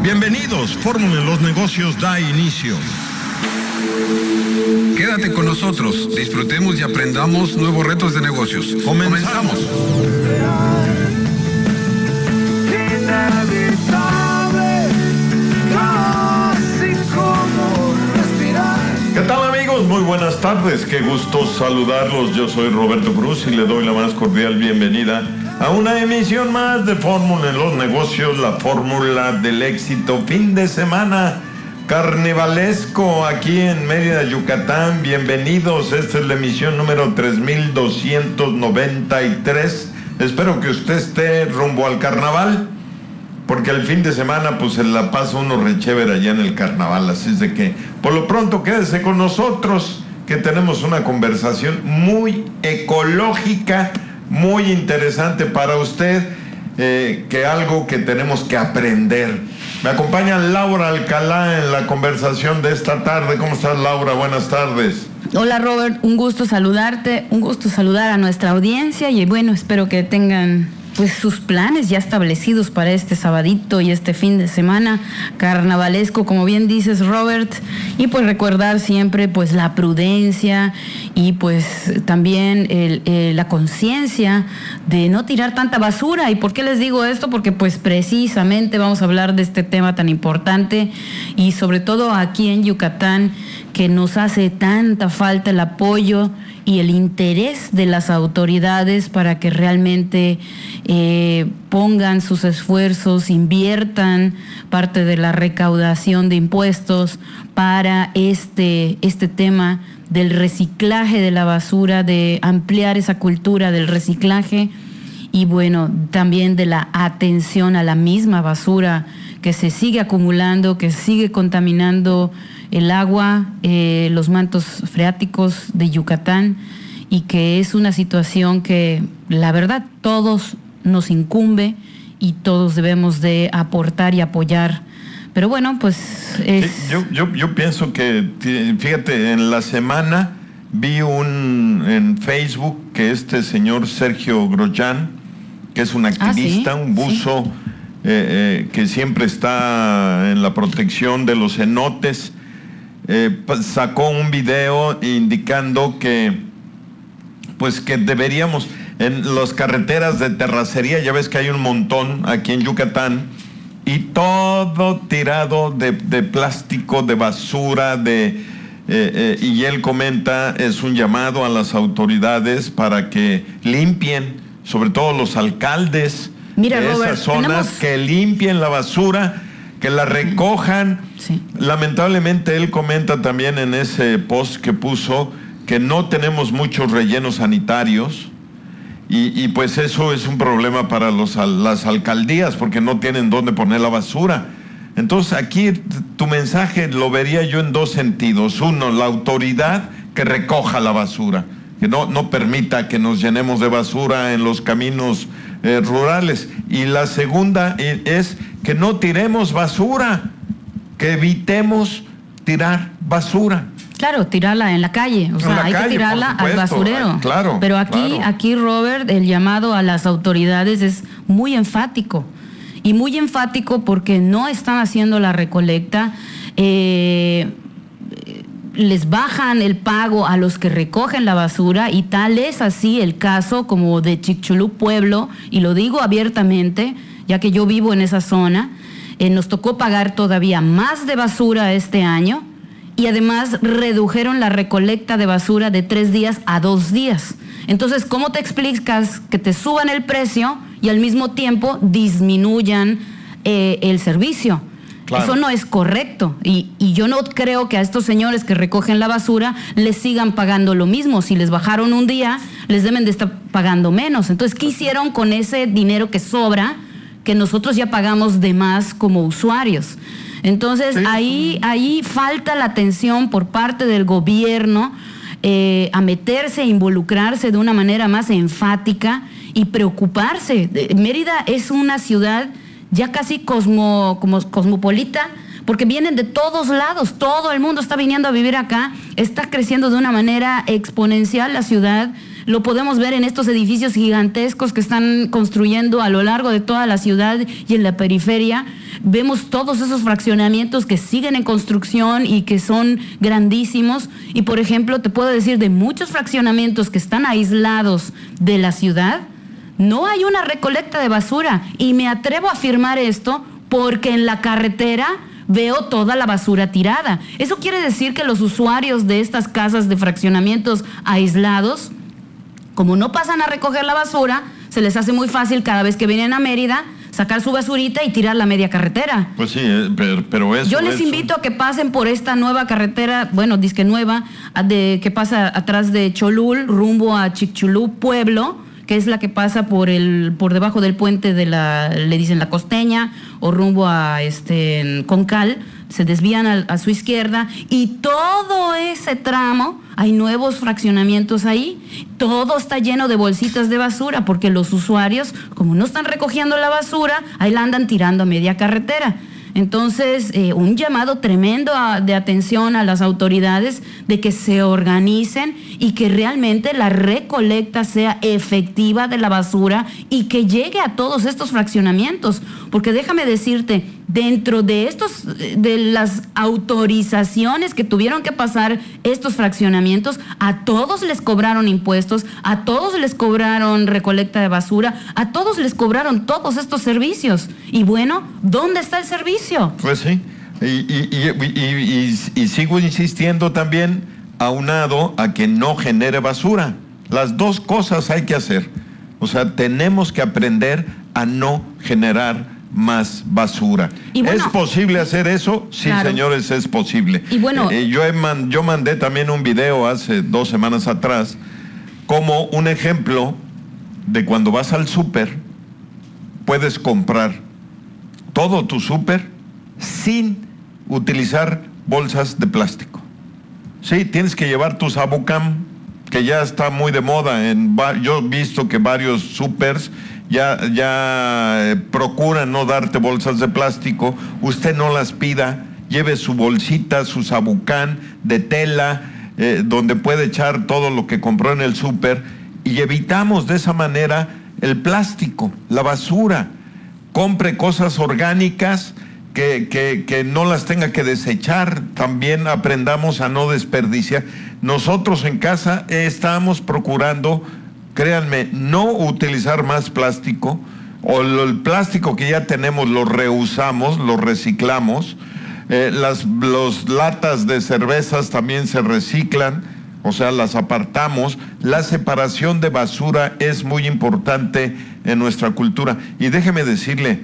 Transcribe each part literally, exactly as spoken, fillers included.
Bienvenidos, Fórmula en los Negocios da inicio. Quédate con nosotros, disfrutemos y aprendamos nuevos retos de negocios. Comenzamos. ¿Qué tal, amigos? Muy buenas tardes, qué gusto saludarlos. Yo soy Roberto Cruz y le doy la más cordial bienvenida a una emisión más de Fórmula en los Negocios, la fórmula del éxito. Fin de semana carnavalesco aquí en Mérida, Yucatán. Bienvenidos, esta es la emisión número tres mil doscientos noventa y tres. Espero que usted esté rumbo al carnaval, porque el fin de semana pues se la pasa uno re chévere allá en el carnaval. Así es de que por lo pronto quédese con nosotros, que tenemos una conversación muy ecológica, muy interesante para usted, eh, que algo que tenemos que aprender. Me acompaña Laura Alcalá en la conversación de esta tarde. ¿Cómo estás, Laura? Buenas tardes. Hola, Robert, un gusto saludarte, un gusto saludar a nuestra audiencia y bueno, espero que tengan pues sus planes ya establecidos para este sabadito y este fin de semana carnavalesco, como bien dices, Robert, y pues recordar siempre pues la prudencia y pues también el, el, la conciencia de no tirar tanta basura. ¿Y por qué les digo esto? Porque pues precisamente vamos a hablar de este tema tan importante y sobre todo aquí en Yucatán, que nos hace tanta falta el apoyo y el interés de las autoridades para que realmente eh, pongan sus esfuerzos, inviertan parte de la recaudación de impuestos para este, este tema del reciclaje de la basura, de ampliar esa cultura del reciclaje y bueno, también de la atención a la misma basura que se sigue acumulando, que sigue contaminando el agua, eh, los mantos freáticos de Yucatán, y que es una situación que la verdad todos nos incumbe y todos debemos de aportar y apoyar. Pero bueno, pues es... Sí, yo, yo, yo pienso que, fíjate, en la semana vi un en Facebook que este señor Sergio Groyan, que es un activista, ah, ¿sí? un buzo, sí. eh, eh, que siempre está en la protección de los cenotes, eh, sacó un video indicando que pues que deberíamos, en las carreteras de terracería, ya ves que hay un montón aquí en Yucatán, y todo tirado de, de plástico, de basura, de eh, eh, y él comenta, es un llamado a las autoridades para que limpien, sobre todo los alcaldes Mira, de Robert, esas zonas, tenemos... que limpien la basura, que la recojan. Sí. Lamentablemente él comenta también en ese post que puso que no tenemos muchos rellenos sanitarios y, y pues eso es un problema para los, las alcaldías, porque no tienen dónde poner la basura. Entonces aquí tu mensaje lo vería yo en dos sentidos. Uno, la autoridad que recoja la basura, que no, no permita que nos llenemos de basura en los caminos eh, rurales. Y la segunda es que no tiremos basura, que evitemos tirar basura. Claro, tirarla en la calle, o sea, hay calle, que tirarla al basurero. Ay, claro. Pero aquí, claro. aquí, Robert, el llamado a las autoridades es muy enfático. Y muy enfático porque no están haciendo la recolecta. Eh, les bajan el pago a los que recogen la basura y tal es así el caso como de Chicxulub Pueblo, y lo digo abiertamente, ya que yo vivo en esa zona. Eh, nos tocó pagar todavía más de basura este año. Y además redujeron la recolecta de basura de tres días a dos días. Entonces, ¿cómo te explicas que te suban el precio y al mismo tiempo disminuyan eh, el servicio? Claro. Eso no es correcto. Y, y yo no creo que a estos señores que recogen la basura les sigan pagando lo mismo. Si les bajaron un día, les deben de estar pagando menos. Entonces, ¿qué hicieron con ese dinero que sobra, que nosotros ya pagamos de más como usuarios? Entonces, sí. ahí, ahí falta la atención por parte del gobierno eh, a meterse, involucrarse de una manera más enfática y preocuparse. Mérida es una ciudad ya casi cosmo, como cosmopolita, porque vienen de todos lados, todo el mundo está viniendo a vivir acá, está creciendo de una manera exponencial la ciudad. Lo podemos ver en estos edificios gigantescos que están construyendo a lo largo de toda la ciudad y en la periferia. vemos todos esos fraccionamientos que siguen en construcción y que son grandísimos. Y por ejemplo, te puedo decir de muchos fraccionamientos que están aislados de la ciudad, no hay una recolecta de basura. Y me atrevo a afirmar esto porque en la carretera veo toda la basura tirada. Eso quiere decir que los usuarios de estas casas de fraccionamientos aislados, como no pasan a recoger la basura, se les hace muy fácil cada vez que vienen a Mérida sacar su basurita y tirar la media carretera. Pues sí, pero, pero eso... Yo les eso. invito a que pasen por esta nueva carretera, bueno, disque nueva, de, que pasa atrás de Cholul, rumbo a Chicxulub, Pueblo, que es la que pasa por el por debajo del puente de la, le dicen la Costeña, o rumbo a este Concal, se desvían a, a su izquierda, y todo ese tramo hay nuevos fraccionamientos ahí, todo está lleno de bolsitas de basura, porque los usuarios, como no están recogiendo la basura, ahí la andan tirando a media carretera. Entonces, eh, un llamado tremendo a, de atención a las autoridades de que se organicen y que realmente la recolecta sea efectiva de la basura y que llegue a todos estos fraccionamientos. Porque déjame decirte, dentro de estos, de las autorizaciones que tuvieron que pasar estos fraccionamientos, a todos les cobraron impuestos, a todos les cobraron recolecta de basura, a todos les cobraron todos estos servicios. Y bueno, ¿dónde está el servicio? Pues sí, y, y, y, y, y, y sigo insistiendo también, aunado a que no genere basura. Las dos cosas hay que hacer. O sea, tenemos que aprender a no generar más basura. Bueno, ¿es posible hacer eso? Sí, claro, señores, es posible. Y bueno, eh, yo, he man, yo mandé también un video hace dos semanas atrás como un ejemplo de cuando vas al súper, puedes comprar todo tu súper sin utilizar bolsas de plástico. Sí, tienes que llevar tu Sabucam, que ya está muy de moda. En, yo he visto que varios súpers ya, ya eh, procuran no darte bolsas de plástico. Usted no las pida, lleve su bolsita, su Sabucam de tela, eh, donde puede echar todo lo que compró en el súper, y evitamos de esa manera el plástico, la basura. Compre cosas orgánicas que, que, que no las tenga que desechar. También aprendamos a no desperdiciar. Nosotros en casa estamos procurando, créanme, no utilizar más plástico, o el plástico que ya tenemos lo reusamos, lo reciclamos. Eh, las los latas de cervezas también se reciclan, o sea, las apartamos. La separación de basura es muy importante en nuestra cultura. Y déjeme decirle,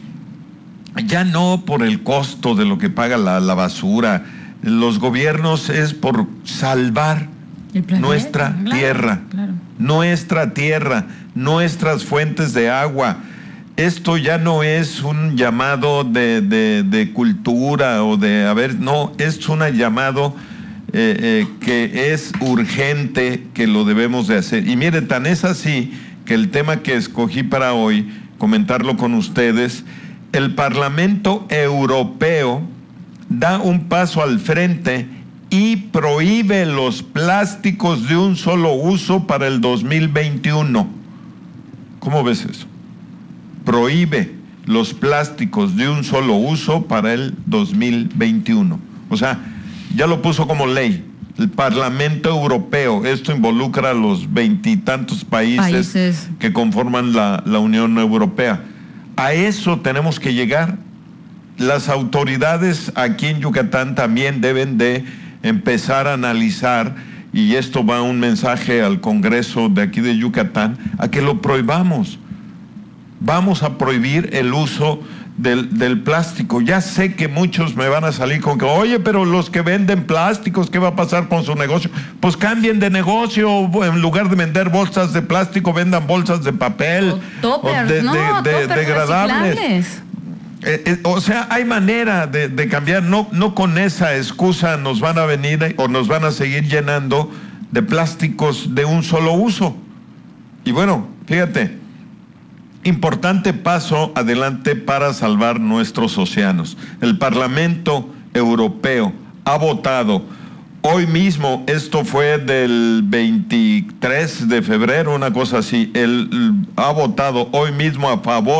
ya no por el costo de lo que paga la, la basura, los gobiernos es por salvar nuestra claro, tierra, claro. nuestra tierra, nuestras fuentes de agua. Esto ya no es un llamado de, de, de cultura o de, a ver, no, es un llamado eh, eh, que es urgente, que lo debemos de hacer. Y mire, tan es así que el tema que escogí para hoy, comentarlo con ustedes, el Parlamento Europeo da un paso al frente y prohíbe los plásticos de un solo uso para el dos mil veintiuno. ¿Cómo ves eso? Prohíbe los plásticos de un solo uso para el dos mil veintiuno. O sea, ya lo puso como ley el Parlamento Europeo. Esto involucra a los veintitantos países, países que conforman la, la Unión Europea. A eso tenemos que llegar. Las autoridades aquí en Yucatán también deben de empezar a analizar, y esto va un mensaje al Congreso de aquí de Yucatán, a que lo prohibamos. Vamos a prohibir el uso del, del plástico. Ya sé que muchos me van a salir con que, oye, pero los que venden plásticos, ¿qué va a pasar con su negocio? Pues cambien de negocio, en lugar de vender bolsas de plástico, vendan bolsas de papel, o toppers, o de, no, de, de, toppers degradables. Eh, eh, o sea, hay manera de, de cambiar. No, no con esa excusa nos van a venir o nos van a seguir llenando de plásticos de un solo uso. Y bueno, fíjate, importante paso adelante para salvar nuestros océanos. El Parlamento Europeo ha votado hoy mismo, esto fue del veintitrés de febrero, una cosa así, él ha votado hoy mismo a favor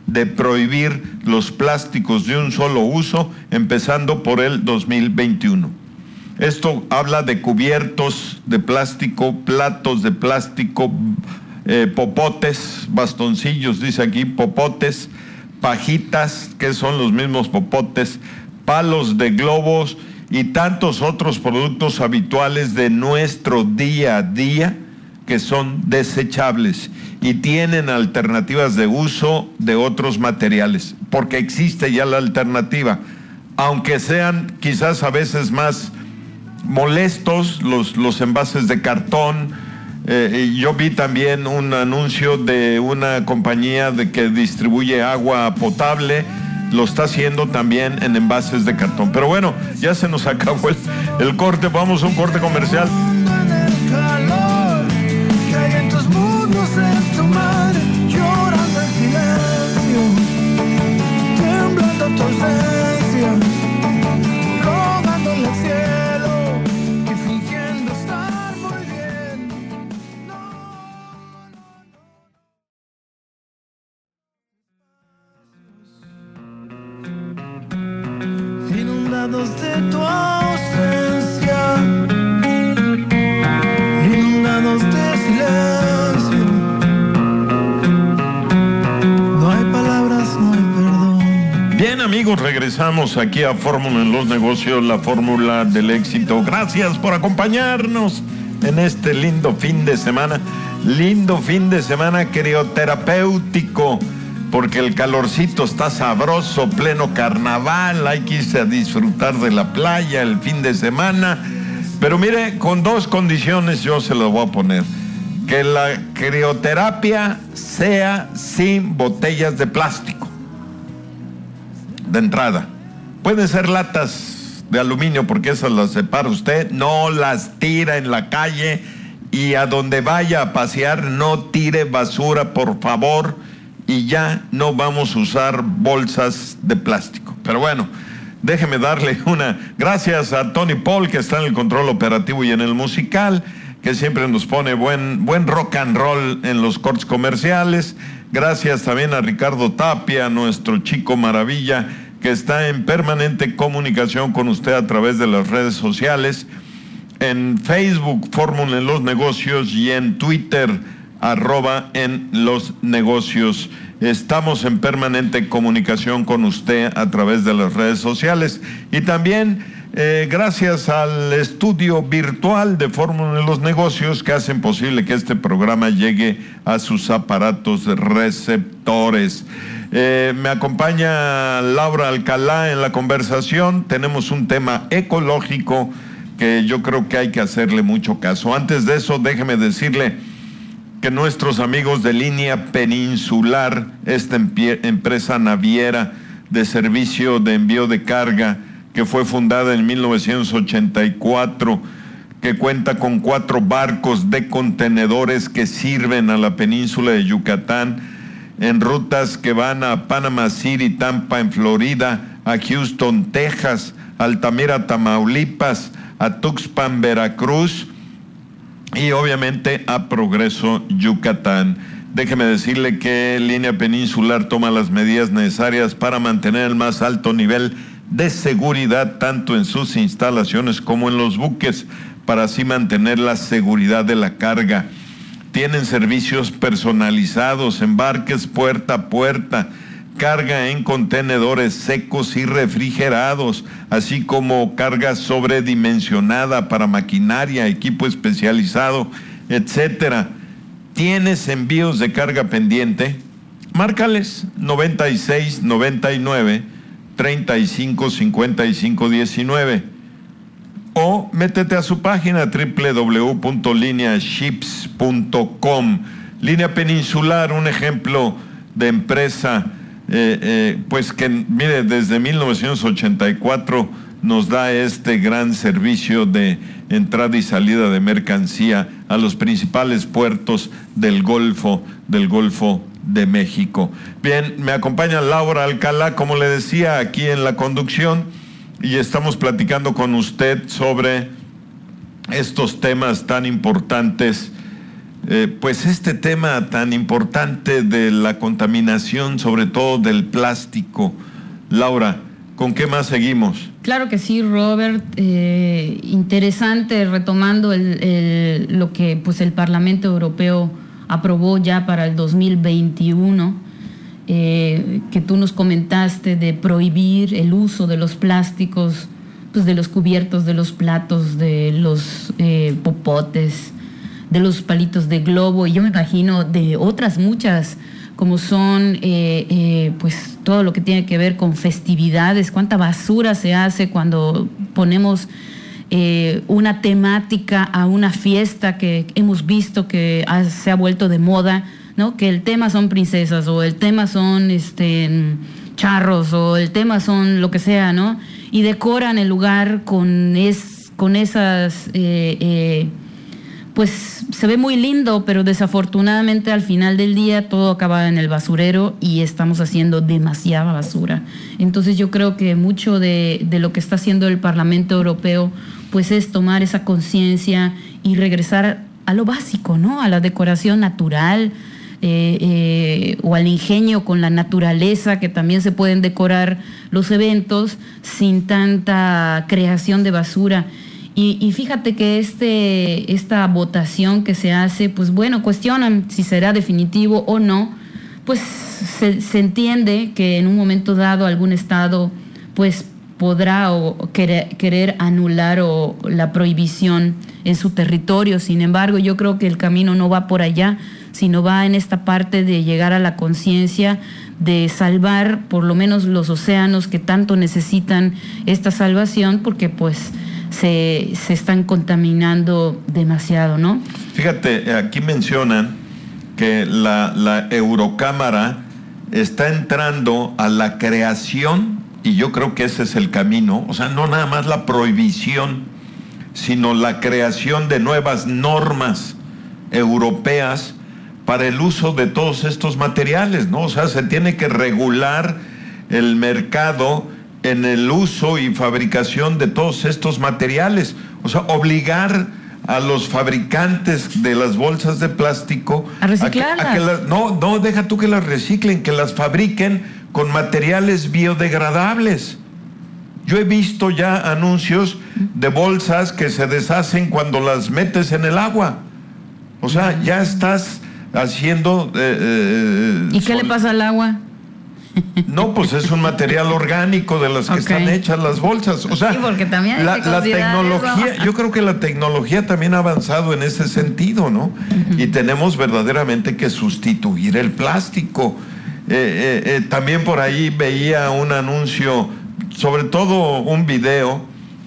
de prohibir los plásticos de un solo uso, empezando por el dos mil veintiuno. Esto habla de cubiertos de plástico, platos de plástico, eh, popotes, bastoncillos, dice aquí, popotes, pajitas, que son los mismos popotes, palos de globos y tantos otros productos habituales de nuestro día a día que son desechables y tienen alternativas de uso de otros materiales, porque existe ya la alternativa, aunque sean quizás a veces más molestos los, los envases de cartón. Eh, yo vi también un anuncio de una compañía de que distribuye agua potable, lo está haciendo también en envases de cartón. Pero bueno, ya se nos acabó el, el corte, vamos a un corte comercial. Inundados de tu ausencia, inundados de silencio, no hay palabras, no hay perdón. Bien, amigos, regresamos aquí a Fórmula en los Negocios, la fórmula del éxito. Gracias por acompañarnos en este lindo fin de semana, lindo fin de semana crioterapéutico, porque el calorcito está sabroso, pleno carnaval, hay que irse a disfrutar de la playa el fin de semana. Pero mire, con dos condiciones yo se lo voy a poner: que la crioterapia sea sin botellas de plástico, de entrada. Pueden ser latas de aluminio, porque esas las separa usted, no las tira en la calle, y a donde vaya a pasear no tire basura, por favor. Y ya no vamos a usar bolsas de plástico. Pero bueno, déjeme darle una gracias a Tony Paul, que está en el control operativo y en el musical, que siempre nos pone buen, buen rock and roll en los cortes comerciales. Gracias también a Ricardo Tapia, nuestro chico maravilla, que está en permanente comunicación con usted a través de las redes sociales, en Facebook, Fórmula en los Negocios, y en Twitter, arroba en los negocios. Estamos en permanente comunicación con usted a través de las redes sociales, y también eh, gracias al estudio virtual de Fórmula en los Negocios, que hacen posible que este programa llegue a sus aparatos receptores. Eh, me acompaña Laura Alcalá en la conversación. Tenemos un tema ecológico que yo creo que hay que hacerle mucho caso. Antes de eso, déjeme decirle que nuestros amigos de Línea Peninsular, esta empresa naviera de servicio de envío de carga que fue fundada en mil novecientos ochenta y cuatro, que cuenta con cuatro barcos de contenedores que sirven a la península de Yucatán en rutas que van a Panama City, Tampa en Florida, a Houston, Texas, Altamira, Tamaulipas, a Tuxpan, Veracruz, y obviamente a Progreso, Yucatán. Déjeme decirle que Línea Peninsular toma las medidas necesarias para mantener el más alto nivel de seguridad tanto en sus instalaciones como en los buques, para así mantener la seguridad de la carga. Tienen servicios personalizados, embarques puerta a puerta, carga en contenedores secos y refrigerados, así como carga sobredimensionada para maquinaria, equipo especializado, etcétera. ¿Tienes envíos de carga pendiente? Márcales noventa y seis noventa y nueve treinta y cinco cincuenta y cinco diecinueve o métete a su página doble u doble u doble u punto línea ships punto com. Línea Peninsular, un ejemplo de empresa Eh, eh, pues que, mire, desde mil novecientos ochenta y cuatro nos da este gran servicio de entrada y salida de mercancía a los principales puertos del Golfo, del Golfo de México. Bien, me acompaña Laura Alcalá, como le decía, aquí en la conducción, y estamos platicando con usted sobre estos temas tan importantes eh, pues este tema tan importante de la contaminación, sobre todo del plástico. Laura, ¿con qué más seguimos? Claro que sí, Robert. Eh, interesante, retomando el, el, lo que pues el Parlamento Europeo aprobó ya para el dos mil veintiuno, eh, que tú nos comentaste de prohibir el uso de los plásticos, pues de los cubiertos, de los platos, de los eh, popotes, de los palitos de globo, y yo me imagino de otras muchas, como son eh, eh, pues todo lo que tiene que ver con festividades. Cuánta basura se hace cuando ponemos eh, una temática a una fiesta que hemos visto que ha, se ha vuelto de moda, ¿no? Que el tema son princesas, o el tema son este charros, o el tema son lo que sea, ¿no? Y decoran el lugar con es con esas eh, eh, pues se ve muy lindo, pero desafortunadamente al final del día todo acaba en el basurero y estamos haciendo demasiada basura. Entonces yo creo que mucho de, de lo que está haciendo el Parlamento Europeo pues es tomar esa conciencia y regresar a lo básico, ¿no? A la decoración natural, eh, eh, o al ingenio con la naturaleza, que también se pueden decorar los eventos sin tanta creación de basura. Y, y fíjate que este, esta votación que se hace, pues bueno, cuestionan si será definitivo o no. Pues se, se entiende que en un momento dado algún estado pues podrá o querer, querer anular o la prohibición en su territorio. Sin embargo, yo creo que el camino no va por allá, sino va en esta parte de llegar a la conciencia de salvar por lo menos los océanos que tanto necesitan esta salvación, porque pues Se, se están contaminando demasiado, ¿no? Fíjate, aquí mencionan que la, la Eurocámara está entrando a la creación, y yo creo que ese es el camino, o sea, no nada más la prohibición, sino la creación de nuevas normas europeas para el uso de todos estos materiales, ¿no? O sea, se tiene que regular el mercado en el uso y fabricación de todos estos materiales. O sea, obligar a los fabricantes de las bolsas de plástico a reciclarlas. A que, a que las, no, no, deja tú que las reciclen, que las fabriquen con materiales biodegradables. Yo he visto ya anuncios de bolsas que se deshacen cuando las metes en el agua. O sea, ya estás haciendo... Eh, eh, ¿Y qué sol... le pasa al agua? No, pues es un material orgánico de las que okay. están hechas las bolsas. O sea, sí, porque también hay la, que la tecnología, eso. Yo creo que la tecnología también ha avanzado en ese sentido, ¿no? Uh-huh. Y tenemos verdaderamente que sustituir el plástico. Eh, eh, eh, también por ahí veía un anuncio, sobre todo un video,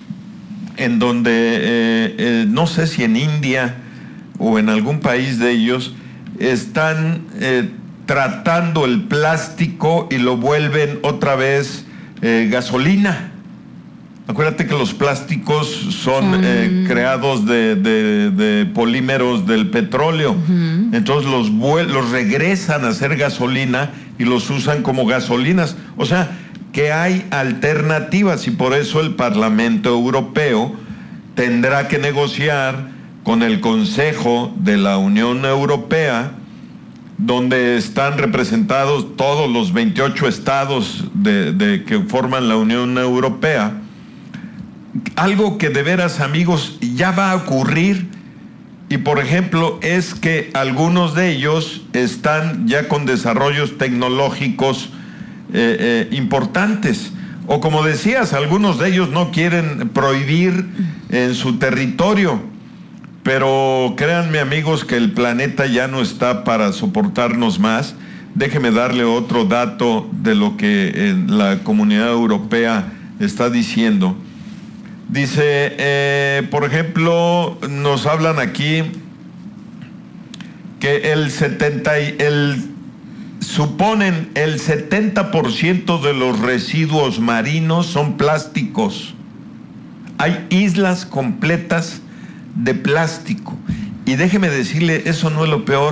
en donde, eh, eh, no sé si en India o en algún país de ellos, están... Eh, tratando el plástico y lo vuelven otra vez eh, gasolina. Acuérdate que los plásticos son mm. eh, creados de, de, de polímeros del petróleo. Uh-huh. Entonces los, los regresan a ser gasolina y los usan como gasolinas. O sea, que hay alternativas, y por eso el Parlamento Europeo tendrá que negociar con el Consejo de la Unión Europea, donde están representados todos los veintiocho estados de, de que forman la Unión Europea. Algo que de veras, amigos, ya va a ocurrir, y por ejemplo es que algunos de ellos están ya con desarrollos tecnológicos eh, eh, importantes, o como decías, algunos de ellos no quieren prohibir en su territorio. Pero créanme, amigos, que el planeta ya no está para soportarnos más. Déjeme darle otro dato de lo que la Comunidad Europea está diciendo. Dice, eh, por ejemplo, nos hablan aquí que el setenta y, el, suponen el setenta por ciento de los residuos marinos son plásticos. Hay islas completas de plástico. Y déjeme decirle, eso no es lo peor.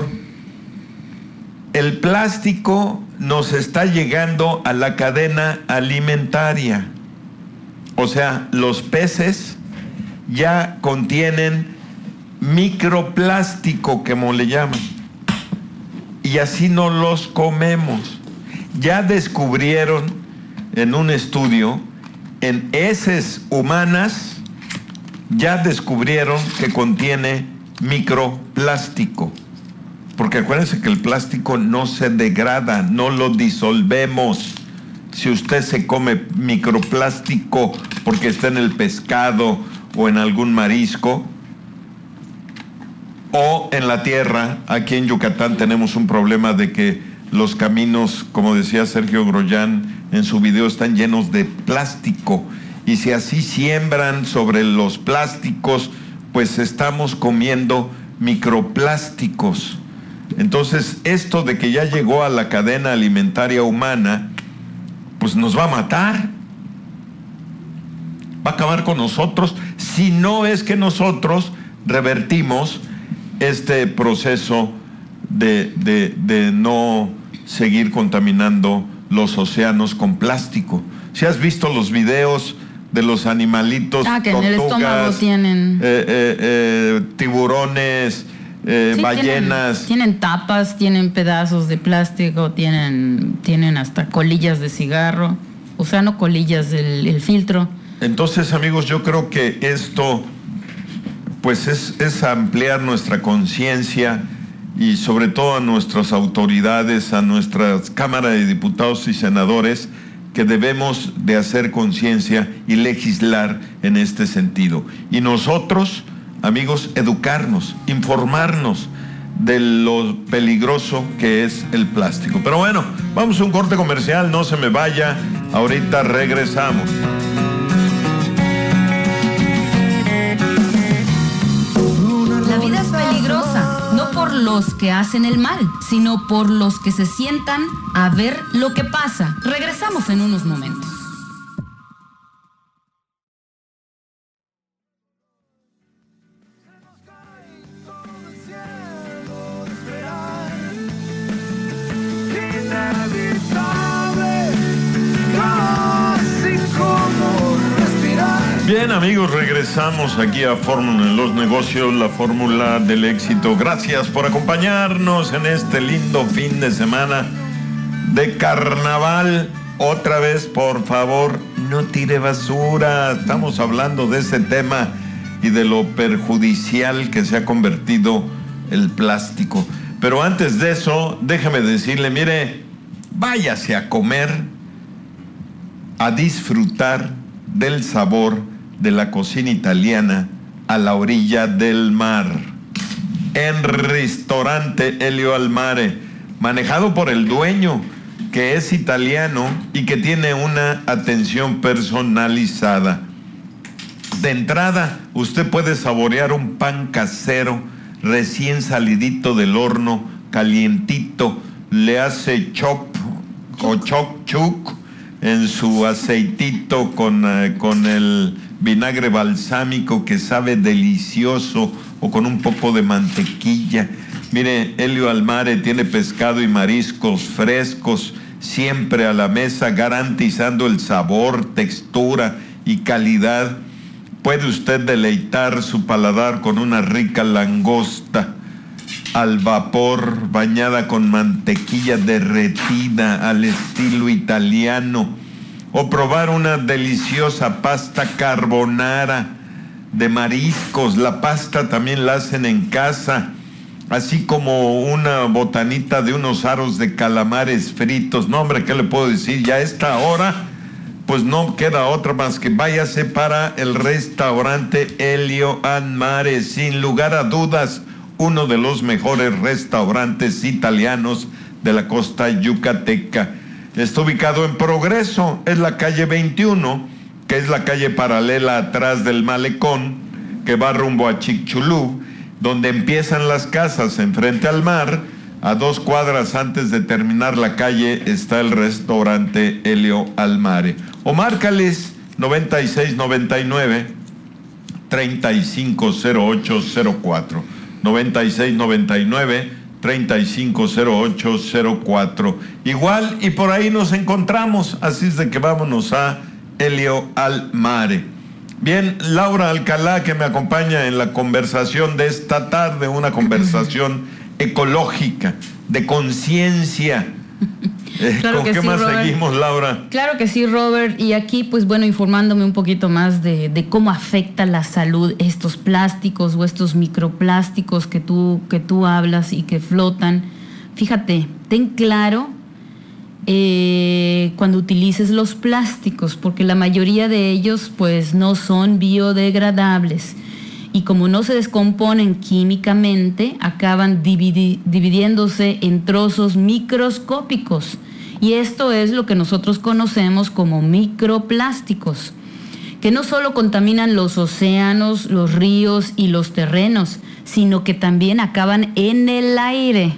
El plástico nos está llegando a la cadena alimentaria. O sea, los peces ya contienen microplástico, como le llaman, y así no los comemos. Ya descubrieron en un estudio, en heces humanas, ya descubrieron que contiene microplástico. Porque acuérdense que el plástico no se degrada, no lo disolvemos. Si usted se come microplástico porque está en el pescado o en algún marisco o en la tierra, aquí en Yucatán tenemos un problema de que los caminos, como decía Sergio Groyan en su video, están llenos de plástico. Y si así siembran sobre los plásticos, pues estamos comiendo microplásticos. Entonces, esto de que ya llegó a la cadena alimentaria humana, pues nos va a matar. Va a acabar con nosotros, si no es que nosotros revertimos este proceso de, de, de no seguir contaminando los océanos con plástico. Si has visto los videos de los animalitos, ah, que tortugas, en el estómago tienen eh, eh, eh, tiburones, eh, sí, ballenas. Tienen, tienen tapas, tienen pedazos de plástico, tienen, tienen hasta colillas de cigarro, o sea, no colillas, el, el filtro. Entonces, amigos, yo creo que esto pues es, es ampliar nuestra conciencia y sobre todo a nuestras autoridades, a nuestras cámaras de diputados y senadores, que debemos de hacer conciencia y legislar en este sentido. Y nosotros, amigos, educarnos, informarnos de lo peligroso que es el plástico. Pero bueno, vamos a un corte comercial, no se me vaya, ahorita regresamos. La vida es peligrosa, no por los que hacen el mal, sino por los que se sientan a ver lo que pasa. Regresamos en unos momentos. Bien, amigos, regresamos aquí a Fórmula en los Negocios, la fórmula del éxito. Gracias por acompañarnos en este lindo fin de semana de carnaval. Otra vez, por favor, no tire basura. Estamos hablando de ese tema y de lo perjudicial que se ha convertido el plástico. Pero antes de eso, déjame decirle, mire, váyase a comer, a disfrutar del sabor de la cocina italiana a la orilla del mar, en Restaurante Elio al Mare, manejado por el dueño, que es italiano y que tiene una atención personalizada. De entrada, usted puede saborear un pan casero recién salidito del horno, calientito, le hace chop o choc chuc en su aceitito con, uh, con el vinagre balsámico que sabe delicioso, o con un poco de mantequilla. Mire, Elio al Mare tiene pescado y mariscos frescos siempre a la mesa, garantizando el sabor, textura y calidad. Puede usted deleitar su paladar con una rica langosta al vapor, bañada con mantequilla derretida al estilo italiano, o probar una deliciosa pasta carbonara de mariscos. La pasta también la hacen en casa, así como una botanita de unos aros de calamares fritos. No, hombre, ¿qué le puedo decir? Ya a esta hora, pues no queda otra más que váyase para el Restaurante Elio al Mare, sin lugar a dudas, uno de los mejores restaurantes italianos de la costa yucateca. Está ubicado en Progreso, es la calle veintiuno, que es la calle paralela atrás del malecón, que va rumbo a Chicxulub, donde empiezan las casas enfrente al mar. A dos cuadras antes de terminar la calle está el Restaurante Elio al Mare. O márcales noventa y seis noventa y nueve, treinta y cinco cero ocho cero cuatro. noventa y seis noventa y nueve, treinta y cinco cero ocho cero cuatro. Igual, y por ahí nos encontramos, así es de que vámonos a Elio al Mare. Bien, Laura Alcalá, que me acompaña en la conversación de esta tarde, una conversación ecológica, de conciencia. Eh, Claro ¿Con que qué sí, más Robert. seguimos, Laura? Claro que sí, Robert. Y aquí, pues bueno, informándome un poquito más de, de cómo afecta la salud estos plásticos o estos microplásticos que tú, que tú hablas y que flotan. Fíjate, ten claro eh, cuando utilices los plásticos, porque la mayoría de ellos pues no son biodegradables. Y como no se descomponen químicamente, acaban dividi- dividiéndose en trozos microscópicos. Y esto es lo que nosotros conocemos como microplásticos, que no solo contaminan los océanos, los ríos y los terrenos, sino que también acaban en el aire.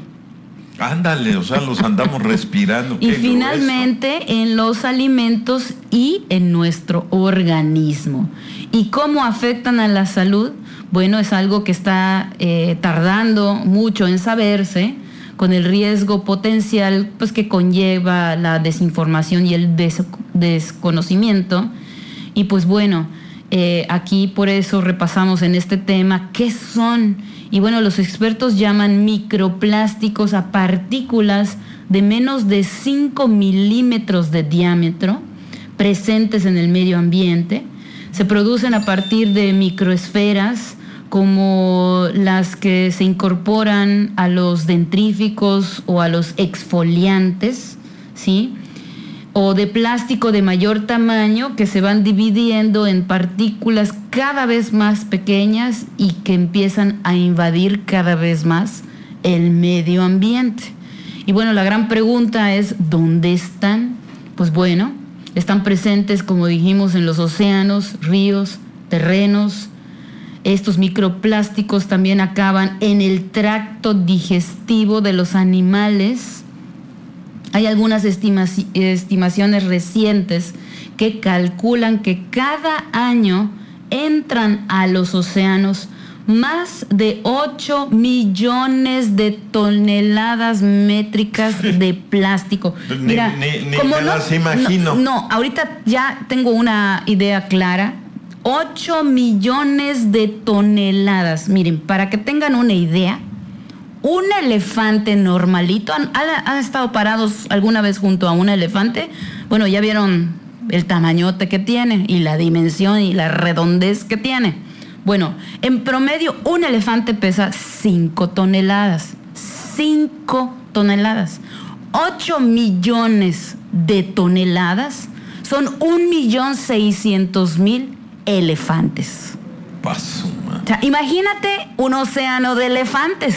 Ándale, o sea, los andamos respirando. Y qué finalmente grueso. en los alimentos y en nuestro organismo. ¿Y cómo afectan a la salud? Bueno, es algo que está eh, tardando mucho en saberse, con el riesgo potencial pues, que conlleva la desinformación y el des- desconocimiento. Y pues bueno, eh, aquí por eso repasamos en este tema qué son. Y bueno, los expertos llaman microplásticos a partículas de menos de cinco milímetros de diámetro presentes en el medio ambiente. Se producen a partir de microesferas como las que se incorporan a los dentríficos o a los exfoliantes, ¿sí? O de plástico de mayor tamaño que se van dividiendo en partículas cada vez más pequeñas y que empiezan a invadir cada vez más el medio ambiente. Y bueno, la gran pregunta es, ¿dónde están? Pues bueno, están presentes, como dijimos, en los océanos, ríos, terrenos. Estos microplásticos también acaban en el tracto digestivo de los animales. Hay algunas estimaci- estimaciones recientes que calculan que cada año entran a los océanos más de ocho millones de toneladas métricas de plástico. Ni- Mira, ni- ni como me no- las imagino. No, no, ahorita ya tengo una idea clara. ocho millones de toneladas. Miren, para que tengan una idea, un elefante normalito, ¿han, han- han estado parados alguna vez junto a un elefante? Bueno, ya vieron el tamañote que tiene y la dimensión y la redondez que tiene. Bueno, en promedio un elefante pesa cinco toneladas. cinco toneladas. ocho millones de toneladas son un millón seiscientos mil elefantes. Paso, man. O sea, imagínate un océano de elefantes.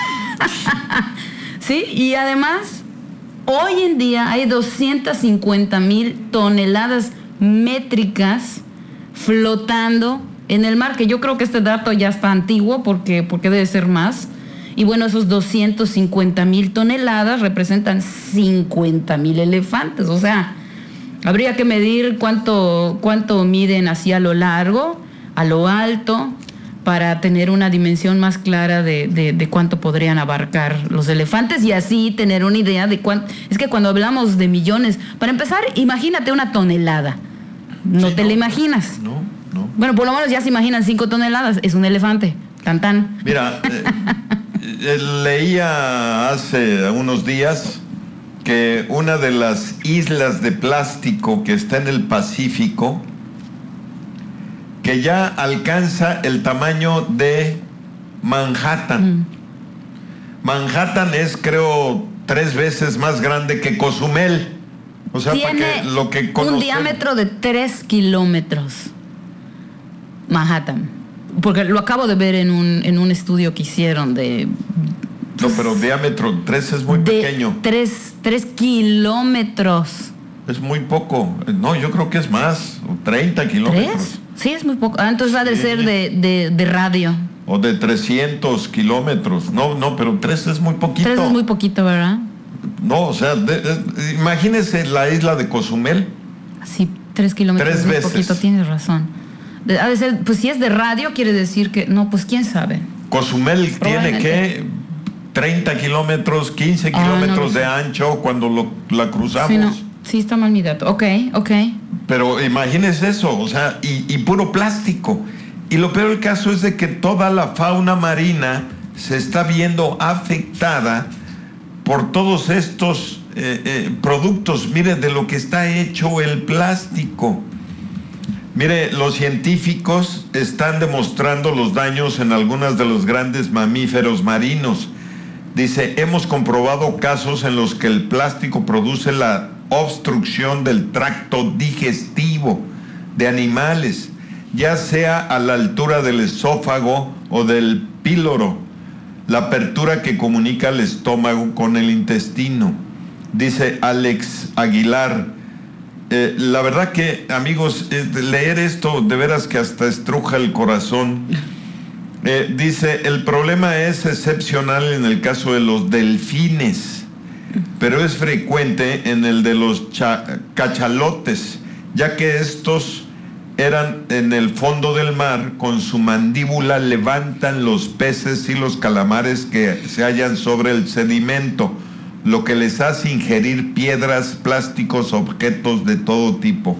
¿Sí? Y además, hoy en día hay doscientas cincuenta mil toneladas métricas flotando en el mar, que yo creo que este dato ya está antiguo porque, porque debe ser más. Y bueno, esos doscientas cincuenta mil toneladas representan cincuenta mil elefantes. O sea, habría que medir cuánto, cuánto miden así a lo largo, a lo alto, para tener una dimensión más clara de, de, de cuánto podrían abarcar los elefantes y así tener una idea de cuánto. Es que cuando hablamos de millones, para empezar, imagínate una tonelada. No Sí, te no, la imaginas. No, no. Bueno, por lo menos ya se imaginan cinco toneladas. Es un elefante. Tan tan. Mira, eh, eh, leía hace unos días que una de las islas de plástico que está en el Pacífico, que ya alcanza el tamaño de Manhattan. Mm. Manhattan es, creo, tres veces más grande que Cozumel. O sea, para Tiene que lo que un conocemos. diámetro de tres kilómetros. Manhattan. Porque lo acabo de ver en un, en un estudio que hicieron de... No, pero diámetro tres es muy de pequeño. Tres, tres kilómetros. Es muy poco. No, yo creo que es más. treinta kilómetros. ¿Tres? Sí, es muy poco. Ah, entonces ha de Sí. ser de, de, de radio. O de trescientos kilómetros. No, no, pero tres es muy poquito. Tres es muy poquito, ¿verdad? No, o sea, de- de- imagínese la isla de Cozumel. Sí, tres kilómetros Tres es muy veces. poquito, tienes razón. De- ha de ser, pues si es de radio, quiere decir que... No, pues quién sabe. Cozumel tiene Probablemente. que treinta kilómetros, quince Ah, no kilómetros lo de sé. ancho cuando lo, la cruzamos. Sí, no. Sí, está mal mi dato. Ok, ok. pero imagínense eso, o sea, y, y puro plástico. Y lo peor del caso es de que toda la fauna marina se está viendo afectada por todos estos eh, eh, productos. Mire de lo que está hecho el plástico. Mire, los científicos están demostrando los daños en algunos de los grandes mamíferos marinos. Dice, hemos comprobado casos en los que el plástico produce la obstrucción del tracto digestivo de animales, ya sea a la altura del esófago o del píloro, la apertura que comunica el estómago con el intestino. Dice Alex Aguilar. Eh, la verdad que, amigos, eh, leer esto de veras que hasta estruja el corazón. Eh, dice, el problema es excepcional en el caso de los delfines, pero es frecuente en el de los cachalotes, ya que estos eran en el fondo del mar, con su mandíbula levantan los peces y los calamares que se hallan sobre el sedimento, lo que les hace ingerir piedras, plásticos, objetos de todo tipo.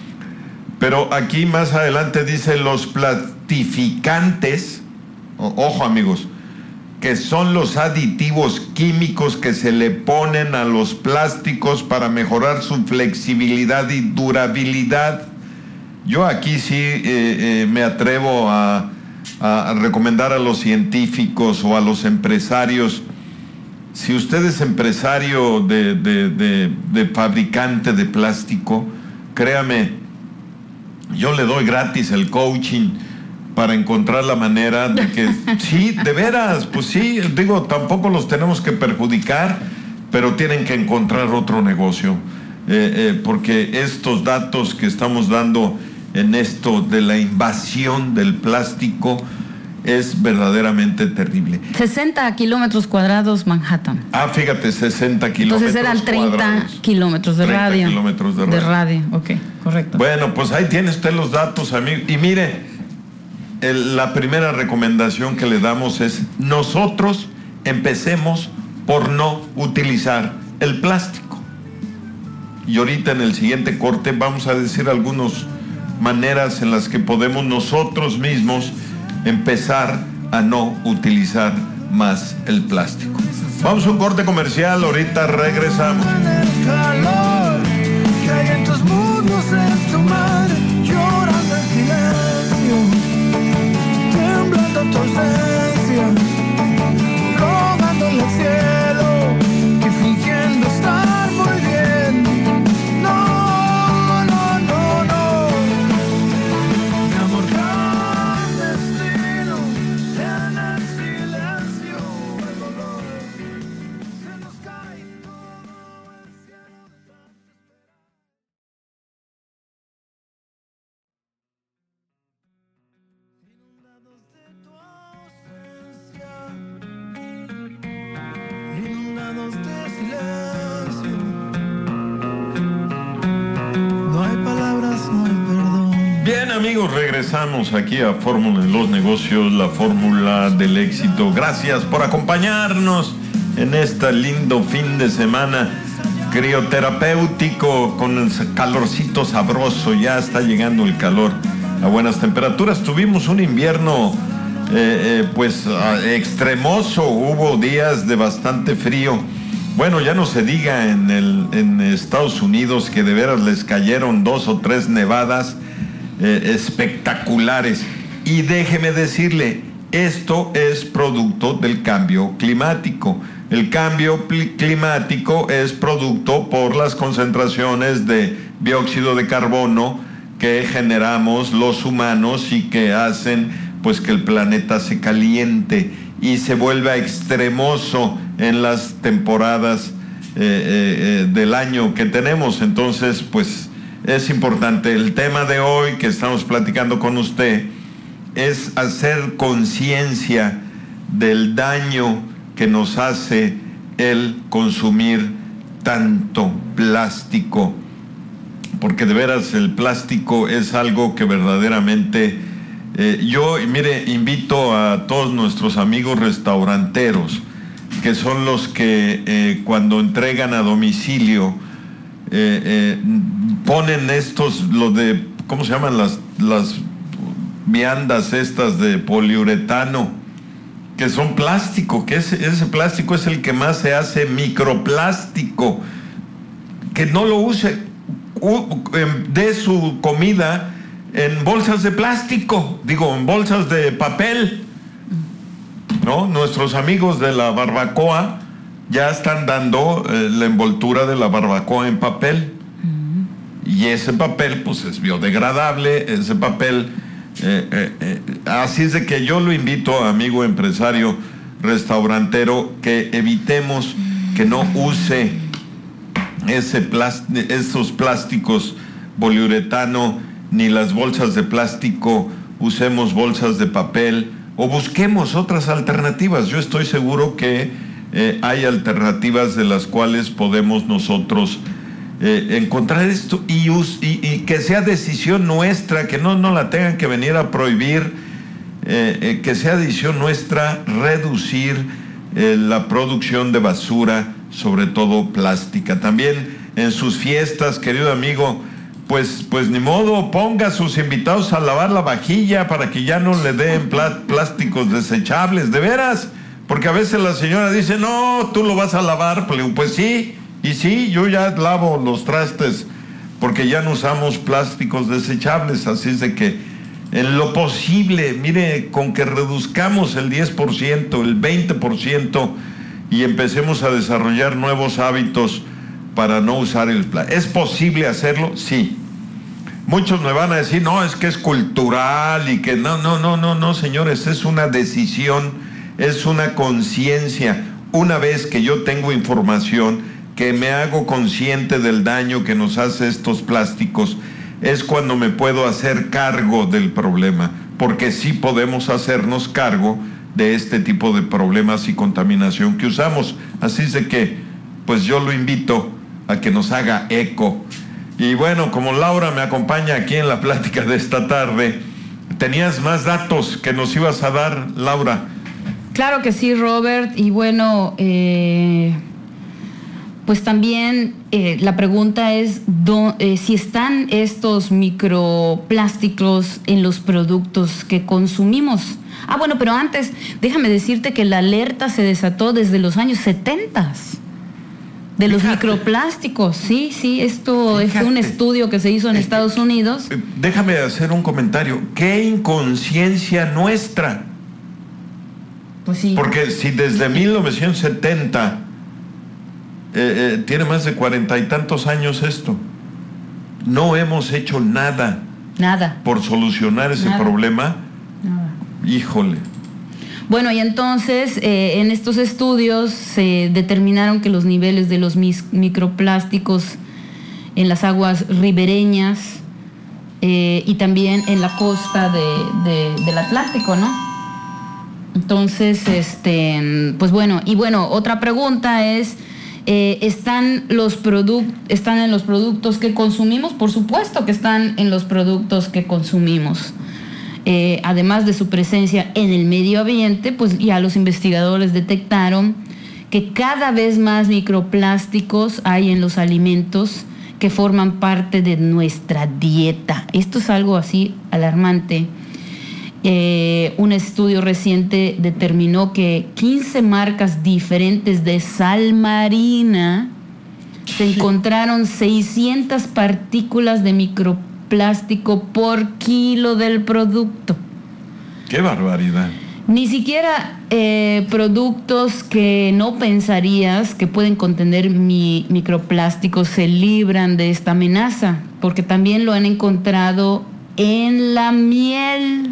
Pero aquí más adelante dice los plastificantes, ojo amigos, que son los aditivos químicos que se le ponen a los plásticos para mejorar su flexibilidad y durabilidad. Yo aquí sí eh, eh, me atrevo a, a recomendar a los científicos o a los empresarios. Si usted es empresario de, de, de, de fabricante de plástico, créame, yo le doy gratis el coaching para encontrar la manera de que, sí, de veras, pues sí, digo, tampoco los tenemos que perjudicar, pero tienen que encontrar otro negocio, eh, eh, porque estos datos que estamos dando en esto de la invasión del plástico es verdaderamente terrible. sesenta kilómetros cuadrados Manhattan. Ah, fíjate, sesenta kilómetros. Entonces eran treinta cuadrados. kilómetros de treinta radio. kilómetros de radio. De radio, ok, correcto. Bueno, pues ahí tiene usted los datos, amigo. Y mire, el, la primera recomendación que le damos es, nosotros empecemos por no utilizar el plástico. Y ahorita en el siguiente corte vamos a decir algunas maneras en las que podemos nosotros mismos empezar a no utilizar más el plástico. Vamos a un corte comercial, ahorita regresamos. El calor que hay en tus muslos es tu madre llorando en silencio, temblando tu ausencia, rogándole al cielo y fingiendo estar muy bien. No, no, no, no, mi amor clandestino, en el silencio, el dolor se nos cae todo el cielo. Inundados de tu ausencia, inundados de silencio, no hay palabras, no hay perdón. Bien amigos, regresamos aquí a Fórmula en los Negocios, la fórmula del éxito. Gracias por acompañarnos en este lindo fin de semana crioterapéutico con el calorcito sabroso. Ya está llegando el calor a buenas temperaturas. Tuvimos un invierno eh, eh, pues extremoso, hubo días de bastante frío. Bueno, ya no se diga en, el, en Estados Unidos, que de veras les cayeron dos o tres nevadas eh, espectaculares. Y déjeme decirle, esto es producto del cambio climático. El cambio climático es producto por las concentraciones de dióxido de carbono que generamos los humanos y que hacen pues que el planeta se caliente y se vuelva extremoso en las temporadas eh, eh, del año que tenemos. Entonces pues es importante. El tema de hoy que estamos platicando con usted es hacer conciencia del daño que nos hace el consumir tanto plástico, porque de veras el plástico es algo que verdaderamente eh, yo, mire, invito a todos nuestros amigos restauranteros, que son los que eh, cuando entregan a domicilio eh, eh, ponen estos, lo de, ¿cómo se llaman? Las, las viandas estas de poliuretano, que son plástico, que ese, ese plástico es el que más se hace microplástico. Que no lo use, de su comida en bolsas de plástico, digo, en bolsas de papel, ¿no? Nuestros amigos de la barbacoa ya están dando eh, la envoltura de la barbacoa en papel. Uh-huh. Y ese papel, pues, es biodegradable, ese papel... Eh, eh, eh, así es de que yo lo invito, amigo empresario restaurantero, que evitemos que no use ese plást- esos plásticos poliuretano, ni las bolsas de plástico, usemos bolsas de papel o busquemos otras alternativas. Yo estoy seguro que eh, hay alternativas de las cuales podemos nosotros eh, encontrar esto y, us- y, y que sea decisión nuestra, que no, no la tengan que venir a prohibir, eh, eh, que sea decisión nuestra reducir eh, la producción de basura, sobre todo plástica. También en sus fiestas, querido amigo, pues, pues ni modo, ponga a sus invitados a lavar la vajilla para que ya no le den pl- plásticos desechables, de veras, porque a veces la señora dice, no, tú lo vas a lavar, pues, pues sí, y sí, yo ya lavo los trastes, porque ya no usamos plásticos desechables, así es de que en lo posible, mire, con que reduzcamos el diez por ciento, el veinte por ciento, y empecemos a desarrollar nuevos hábitos para no usar el plástico. ¿Es posible hacerlo? Sí. Muchos me van a decir, no, es que es cultural y que no, no, no, no, no, señores, es una decisión, es una conciencia. Una vez que yo tengo información, que me hago consciente del daño que nos hace estos plásticos, es cuando me puedo hacer cargo del problema, porque sí podemos hacernos cargo de este tipo de problemas y contaminación que usamos. Así es de que, pues yo lo invito a que nos haga eco. Y bueno, como Laura me acompaña aquí en la plática de esta tarde, tenías más datos que nos ibas a dar, Laura. Claro que sí, Robert. Y bueno, eh, pues también eh, la pregunta es do, eh, si están estos microplásticos en los productos que consumimos. Ah, bueno, pero antes, déjame decirte que la alerta se desató desde los años setenta de los Fíjate. microplásticos. Sí, sí, esto Fíjate. es un estudio que se hizo en eh, Estados Unidos. Eh, déjame hacer un comentario. ¡Qué inconsciencia nuestra! Pues sí. Porque si desde mil novecientos setenta eh, eh, tiene más de cuarenta y tantos años esto, no hemos hecho nada. Nada. Por solucionar ese nada. problema. Nada. Híjole. Bueno, y entonces eh, en estos estudios se determinaron que los niveles de los mis, microplásticos en las aguas ribereñas eh, y también en la costa de, de, del Atlántico, ¿no? Entonces, este, pues bueno, y bueno, otra pregunta es, eh, ¿están los produc- están en los productos que consumimos? Por supuesto que están en los productos que consumimos. Eh, además de su presencia en el medio ambiente, pues ya los investigadores detectaron que cada vez más microplásticos hay en los alimentos que forman parte de nuestra dieta. Esto es algo así alarmante. Eh, un estudio reciente determinó que quince marcas diferentes de sal marina se encontraron seiscientas partículas de microplásticos plástico por kilo del producto. ¡Qué barbaridad! Ni siquiera eh, productos que no pensarías que pueden contener mi, microplásticos se libran de esta amenaza, porque también lo han encontrado en la miel.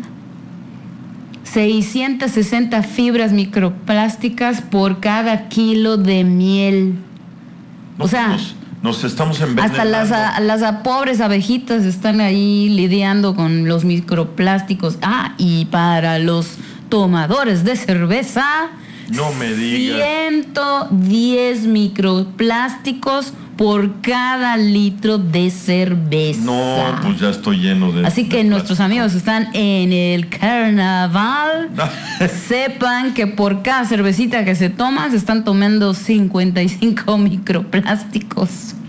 seiscientas sesenta fibras microplásticas por cada kilo de miel. No, o sea... Nos, nos estamos envenenando. Hasta las, a, las a pobres abejitas están ahí lidiando con los microplásticos. Ah, y para los tomadores de cerveza, no me digas, ciento diez microplásticos por cada litro de cerveza. No, pues ya estoy lleno de... Así que de nuestros amigos están en el carnaval. Sepan que por cada cervecita que se toma se están tomando cincuenta y cinco microplásticos.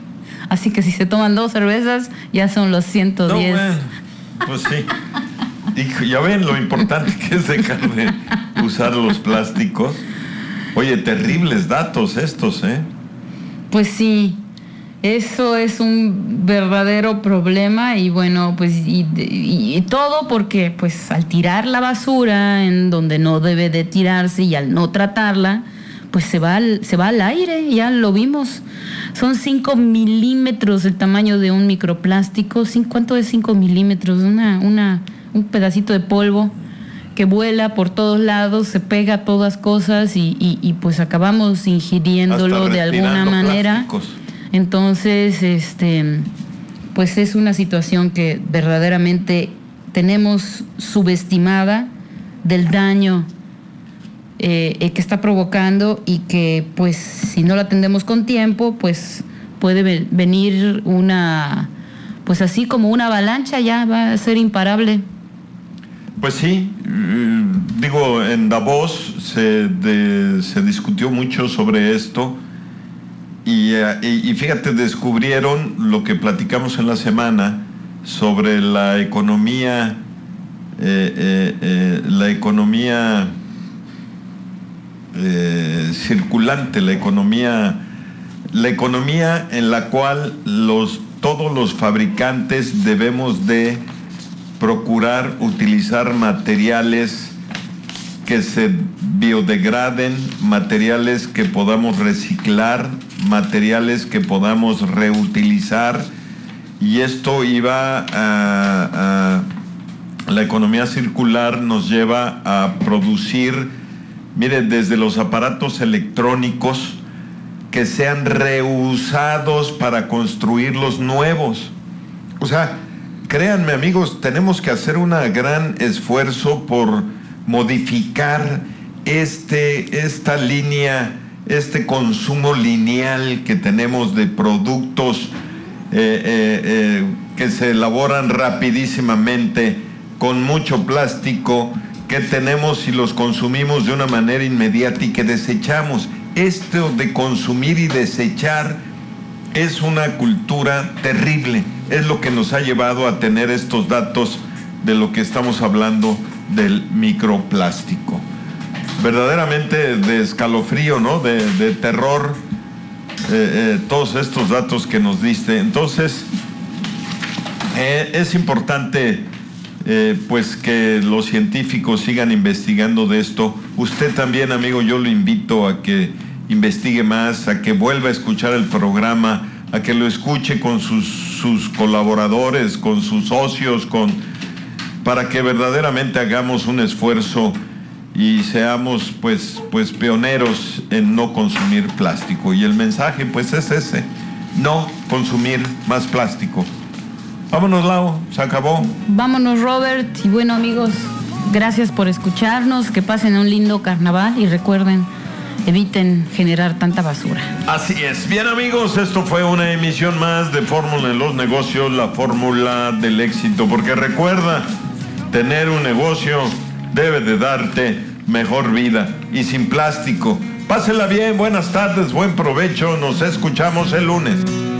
Así que si se toman dos cervezas, ya son los ciento diez. No, bueno, pues sí. Y ya ven lo importante que es dejar de usar los plásticos. Oye, terribles datos estos, ¿eh? Pues sí, eso es un verdadero problema y bueno, pues y, y, y todo porque pues al tirar la basura en donde no debe de tirarse y al no tratarla, pues se va al, se va al aire, ya lo vimos. Son cinco milímetros el tamaño de un microplástico. ¿Cuánto es cinco milímetros? Una, una, un pedacito de polvo que vuela por todos lados, se pega a todas cosas y, y, y pues acabamos ingiriéndolo de alguna manera. Plásticos. Entonces, este, pues es una situación que verdaderamente tenemos subestimada del daño eh, eh, que está provocando y que pues si no la atendemos con tiempo, pues puede venir una, pues así como una avalancha, ya va a ser imparable. Pues sí, digo, en Davos se, de, se discutió mucho sobre esto y, y, y fíjate, descubrieron lo que platicamos en la semana sobre la economía, eh, eh, eh, la economía eh, circulante, la economía, la economía en la cual los, todos los fabricantes debemos de procurar utilizar materiales que se biodegraden, materiales que podamos reciclar, materiales que podamos reutilizar, y esto iba a, a la economía circular nos lleva a producir, mire, desde los aparatos electrónicos que sean reusados para construir los nuevos. O sea, créanme, amigos, tenemos que hacer un gran esfuerzo por modificar este, esta línea, este consumo lineal que tenemos de productos eh, eh, eh, que se elaboran rapidísimamente, con mucho plástico, que tenemos y los consumimos de una manera inmediata y que desechamos. Esto de consumir y desechar es una cultura terrible. Es lo que nos ha llevado a tener estos datos de lo que estamos hablando del microplástico. Verdaderamente de escalofrío, ¿no? De, de terror, eh, eh, todos estos datos que nos diste. Entonces, eh, es importante eh, pues que los científicos sigan investigando de esto. Usted también, amigo, yo lo invito a que investigue más, a que vuelva a escuchar el programa, a que lo escuche con sus, sus colaboradores, con sus socios, con, para que verdaderamente hagamos un esfuerzo y seamos pues, pues pioneros en no consumir plástico. Y el mensaje pues es ese: no consumir más plástico. Vámonos, Lau, se acabó. Vámonos, Robert. Y bueno, amigos, gracias por escucharnos, que pasen un lindo carnaval y recuerden, eviten generar tanta basura. Así es. Bien, amigos, esto fue una emisión más de Fórmula en los Negocios, la fórmula del éxito. Porque recuerda, tener un negocio debe de darte mejor vida y sin plástico. Pásela bien, buenas tardes, buen provecho. Nos escuchamos el lunes.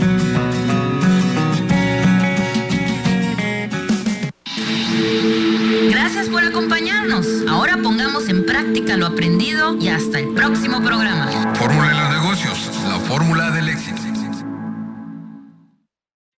Gracias por acompañarnos. Ahora pongamos en práctica lo aprendido y hasta el próximo programa. Fórmula de los Negocios, la fórmula del éxito.